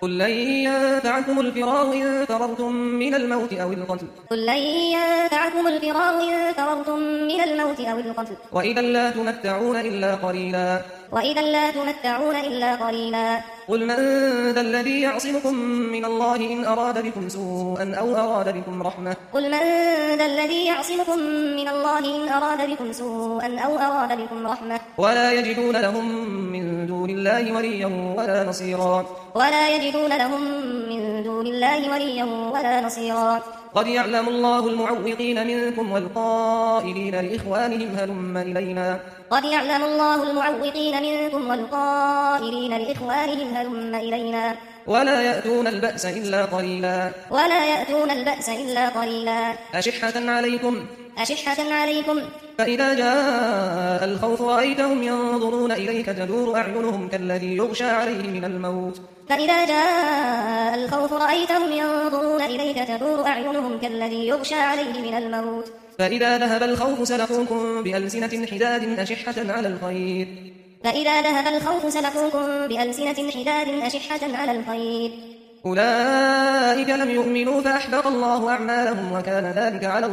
قل لن ينفعكم الفرار إن فررتم من الموت أو القتل قل لن ينفعكم الفرار إن فررتم من الموت أو القتل وإذا لا تمتعون إلا قليلا قل من ذا الذي يعصمكم من الله إن أراد بكم سوءا أو أراد بكم رحمة قل من ذا الذي يعصمكم من الله إن أراد بكم سوءا أو أراد بكم رحمة ولا يجدون لهم من دون الله وليا ولا نصيرا قد يعلم الله المعوقين منكم والقائلين لإخوانهم هلم إلينا ولا يأتون البأس إلا قليلا أشحة عليكم فإذا جاء الخوف رأيتهم ينظرون إليك تدور أعينهم كالذي يغشى عليه من الموت فإذا ذهب الخوف سلقوكم بألسنة حداد أشحة على الخير أولئك لم يؤمنوا فأحبط الله أعمالهم وكان ذلك على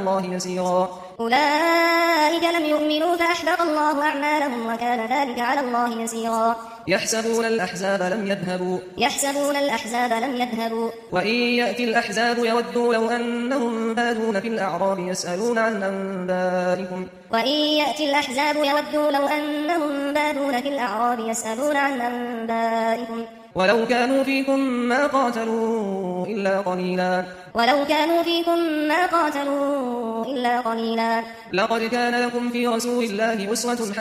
الله يسيرا يحسبون الأحزاب لم يذهبوا وإن يأتي الأحزاب يودوا لو أنهم بادون في الأعراب يسألون عن أنبائكم ولو كانوا فيكم ما قاتلوا إلا قليلا لقد كان لكم في رسول الله أسوة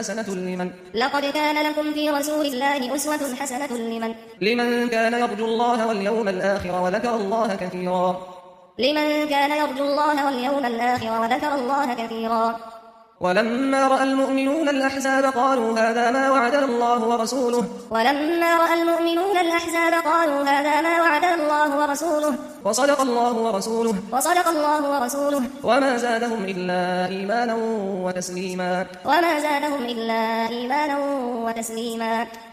حسنة لمن كان يرجو الله واليوم الآخر وذكر الله كثيرا ولما رأى المؤمنون الأحزاب قالوا هذا ما وعدنا الله ورسوله وصدق الله ورسوله وما زادهم إلا إيمانا وتسليما